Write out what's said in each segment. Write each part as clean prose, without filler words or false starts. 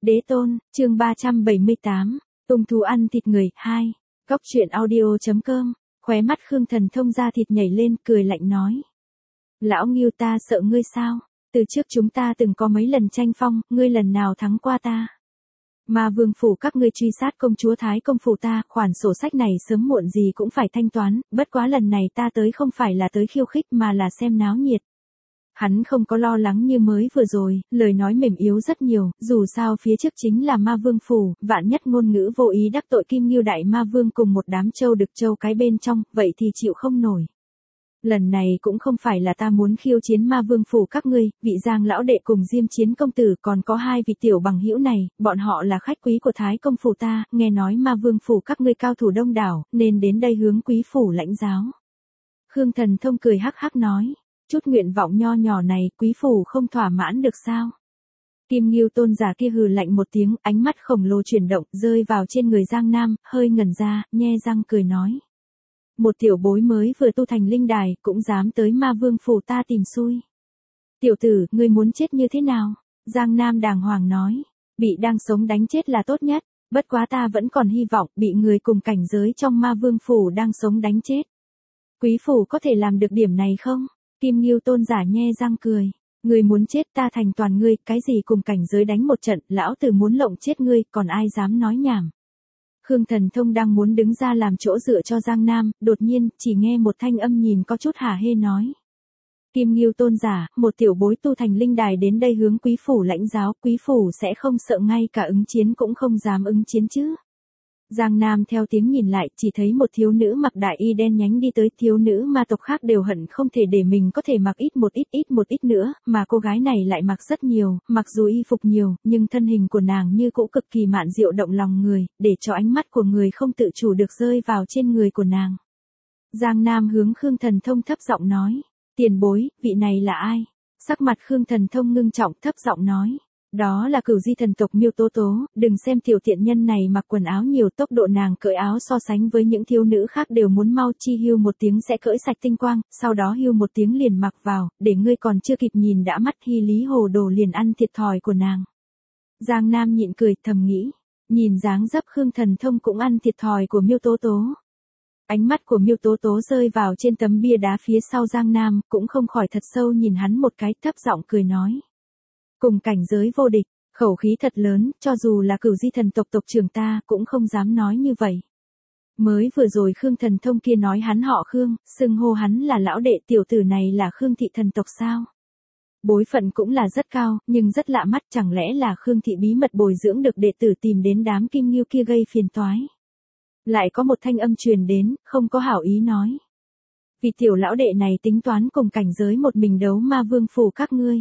Đế tôn, chương 378, tung thú ăn thịt người, 2. Cóc truyện audio.com, khóe mắt Khương Thần Thông ra thịt nhảy lên, cười lạnh nói. Lão Ngưu, ta sợ ngươi sao? Từ trước chúng ta từng có mấy lần tranh phong, ngươi lần nào thắng qua ta? Mà vương phủ các ngươi truy sát công chúa Thái công phủ ta, khoản sổ sách này sớm muộn gì cũng phải thanh toán, bất quá lần này ta tới không phải là tới khiêu khích mà là xem náo nhiệt. Hắn không có lo lắng như mới vừa rồi, lời nói mềm yếu rất nhiều, dù sao phía trước chính là ma vương phủ, vạn nhất ngôn ngữ vô ý đắc tội Kim Ngưu đại ma vương cùng một đám trâu đực trâu cái bên trong, vậy thì chịu không nổi. Lần này cũng không phải là ta muốn khiêu chiến ma vương phủ các ngươi, vị Giang lão đệ cùng Diêm Chiến công tử còn có hai vị tiểu bằng hữu này, bọn họ là khách quý của Thái công phủ ta, nghe nói ma vương phủ các ngươi cao thủ đông đảo, nên đến đây hướng quý phủ lãnh giáo. Khương Thần Thông cười hắc hắc nói. Chút nguyện vọng nho nhỏ này, quý phủ không thỏa mãn được sao? Kim Ngưu tôn giả kia hừ lạnh một tiếng, ánh mắt khổng lồ chuyển động, rơi vào trên người Giang Nam, hơi ngẩn ra, nhe răng cười nói. Một tiểu bối mới vừa tu thành linh đài, cũng dám tới ma vương phủ ta tìm xui. Tiểu tử, ngươi muốn chết như thế nào? Giang Nam đàng hoàng nói. Bị đang sống đánh chết là tốt nhất, bất quá ta vẫn còn hy vọng bị người cùng cảnh giới trong ma vương phủ đang sống đánh chết. Quý phủ có thể làm được điểm này không? Kim Ngưu tôn giả nhe răng cười. Ngươi muốn chết ta thành toàn ngươi, cái gì cùng cảnh giới đánh một trận, lão tử muốn lộng chết ngươi, còn ai dám nói nhảm. Khương Thần Thông đang muốn đứng ra làm chỗ dựa cho Giang Nam, đột nhiên, chỉ nghe một thanh âm nhìn có chút hả hê nói. Kim Ngưu tôn giả, một tiểu bối tu thành linh đài đến đây hướng quý phủ lãnh giáo, quý phủ sẽ không sợ ngay cả ứng chiến cũng không dám ứng chiến chứ. Giang Nam theo tiếng nhìn lại, chỉ thấy một thiếu nữ mặc đại y đen nhánh đi tới, thiếu nữ ma tộc khác đều hận không thể để mình có thể mặc ít một ít nữa, mà cô gái này lại mặc rất nhiều, mặc dù y phục nhiều, nhưng thân hình của nàng như cũ cực kỳ mạn diệu động lòng người, để cho ánh mắt của người không tự chủ được rơi vào trên người của nàng. Giang Nam hướng Khương Thần Thông thấp giọng nói, tiền bối, vị này là ai? Sắc mặt Khương Thần Thông ngưng trọng thấp giọng nói. Đó là Cửu Di thần tộc Miêu Tố Tố, đừng xem tiểu tiện nhân này mặc quần áo nhiều, tốc độ nàng cởi áo so sánh với những thiếu nữ khác đều muốn mau, chi hưu một tiếng sẽ cởi sạch tinh quang, sau đó hưu một tiếng liền mặc vào, để ngươi còn chưa kịp nhìn đã mắt hy lý hồ đồ liền ăn thiệt thòi của nàng. Giang Nam nhịn cười, thầm nghĩ, nhìn dáng dấp Khương Thần Thông cũng ăn thiệt thòi của Miêu Tố Tố. Ánh mắt của Miêu Tố Tố rơi vào trên tấm bia đá phía sau Giang Nam, cũng không khỏi thật sâu nhìn hắn một cái, thấp giọng cười nói. Cùng cảnh giới vô địch, khẩu khí thật lớn, cho dù là Cửu Di thần tộc tộc trưởng ta, cũng không dám nói như vậy. Mới vừa rồi Khương Thần Thông kia nói hắn họ Khương, xưng hô hắn là lão đệ, tiểu tử này là Khương thị thần tộc sao? Bối phận cũng là rất cao, nhưng rất lạ mắt, chẳng lẽ là Khương thị bí mật bồi dưỡng được đệ tử tìm đến đám Kim Ngưu kia gây phiền toái. Lại có một thanh âm truyền đến, không có hảo ý nói. Vì tiểu lão đệ này tính toán cùng cảnh giới một mình đấu ma vương phủ các ngươi.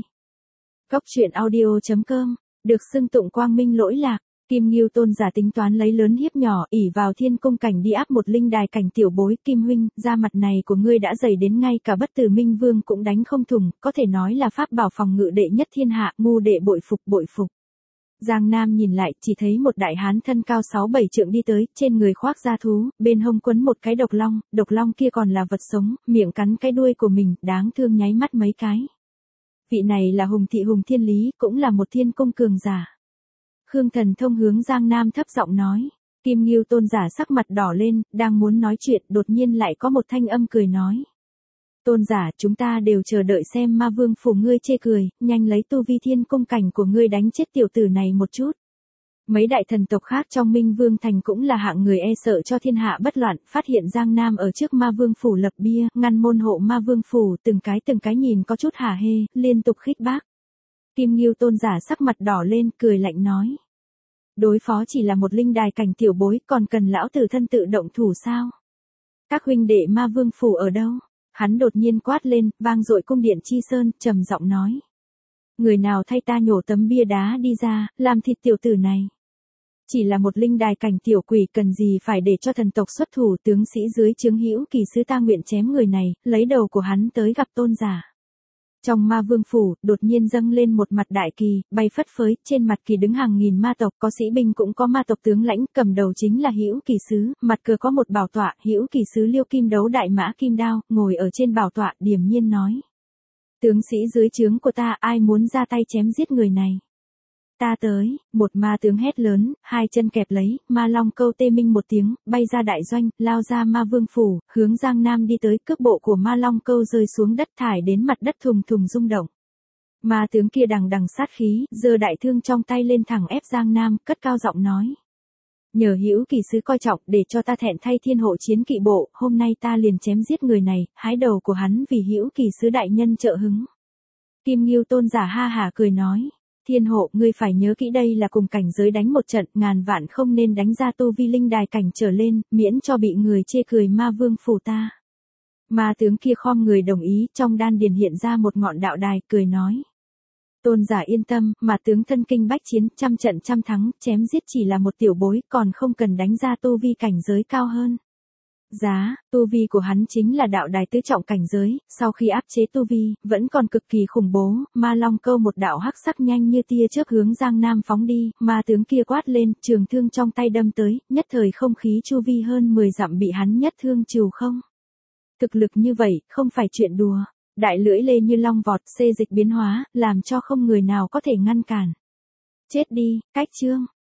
Cóc truyện audio.com, được xưng tụng quang minh lỗi lạc, Kim Ngưu tôn giả tính toán lấy lớn hiếp nhỏ, ỷ vào thiên cung cảnh đi áp một linh đài cảnh tiểu bối. Kim huynh, da mặt này của ngươi đã dày đến ngay cả bất tử minh vương cũng đánh không thủng, có thể nói là pháp bảo phòng ngự đệ nhất thiên hạ, ngu đệ bội phục. Giang Nam nhìn lại, chỉ thấy một đại hán thân cao 6-7 trượng đi tới, trên người khoác da thú, bên hông quấn một cái độc long kia còn là vật sống, miệng cắn cái đuôi của mình, đáng thương nháy mắt mấy cái. Vị này là Hùng thị Hùng Thiên Lý, cũng là một thiên cung cường giả. Khương Thần Thông hướng Giang Nam thấp giọng nói. Kim Ngưu tôn giả sắc mặt đỏ lên, đang muốn nói chuyện, đột nhiên lại có một thanh âm cười nói. Tôn giả, chúng ta đều chờ đợi xem ma vương phủ ngươi chê cười, nhanh lấy tu vi thiên cung cảnh của ngươi đánh chết tiểu tử này một chút. Mấy đại thần tộc khác trong Minh Vương Thành cũng là hạng người e sợ cho thiên hạ bất loạn, phát hiện Giang Nam ở trước ma vương phủ lập bia, ngăn môn hộ ma vương phủ, từng cái nhìn có chút hả hê, liên tục khích bác. Kim Ngưu tôn giả sắc mặt đỏ lên, cười lạnh nói. Đối phó chỉ là một linh đài cảnh tiểu bối, còn cần lão tử thân tự động thủ sao? Các huynh đệ ma vương phủ ở đâu? Hắn đột nhiên quát lên, vang dội cung điện chi sơn, trầm giọng nói. Người nào thay ta nhổ tấm bia đá đi ra, làm thịt tiểu tử này. Chỉ là một linh đài cảnh tiểu quỷ, cần gì phải để cho thần tộc xuất thủ, tướng sĩ dưới trướng hữu kỳ sứ ta nguyện chém người này, lấy đầu của hắn tới gặp tôn giả. Trong ma vương phủ, đột nhiên dâng lên một mặt đại kỳ, bay phất phới, trên mặt kỳ đứng hàng nghìn ma tộc, có sĩ binh cũng có ma tộc tướng lãnh, cầm đầu chính là hữu kỳ sứ, mặt cờ có một bảo tọa, hữu kỳ sứ Liêu Kim Đấu đại mã kim đao, ngồi ở trên bảo tọa, điềm nhiên nói. Tướng sĩ dưới trướng của ta, ai muốn ra tay chém giết người này? ta tới, một ma tướng hét lớn, hai chân kẹp lấy, ma long câu tê minh một tiếng, bay ra đại doanh, lao ra ma vương phủ, hướng Giang Nam đi tới, cước bộ của ma long câu rơi xuống đất thải đến mặt đất thùng thùng rung động. Ma tướng kia đằng đằng sát khí, giơ đại thương trong tay lên thẳng ép Giang Nam, cất cao giọng nói. Nhờ Hữu Kỳ sứ coi trọng để cho ta thẹn thay thiên hộ chiến kỵ bộ, hôm nay ta liền chém giết người này, hái đầu của hắn vì Hữu Kỳ sứ đại nhân trợ hứng. Kim Ngưu Tôn giả ha hả cười nói. Thiên hộ, ngươi phải nhớ kỹ đây là cùng cảnh giới đánh một trận, ngàn vạn không nên đánh ra tu vi linh đài cảnh trở lên, miễn cho bị người chê cười ma vương phủ ta. Ma tướng kia khom người đồng ý, trong đan điền hiện ra một ngọn đạo đài, cười nói. Tôn giả yên tâm, mà tướng thân kinh bách chiến, trăm trận trăm thắng, chém giết chỉ là một tiểu bối, còn không cần đánh ra tu vi cảnh giới cao hơn. Giá, tu vi của hắn chính là đạo đài tứ trọng cảnh giới, sau khi áp chế tu vi, vẫn còn cực kỳ khủng bố, ma long câu một đạo hắc sắc nhanh như tia chớp hướng Giang Nam phóng đi, ma tướng kia quát lên, trường thương trong tay đâm tới, nhất thời không khí chu vi hơn 10 dặm bị hắn nhất thương trừ không. Thực lực như vậy, không phải chuyện đùa, đại lưỡi lê như long vọt, xê dịch biến hóa, làm cho không người nào có thể ngăn cản. Chết đi, cách chương.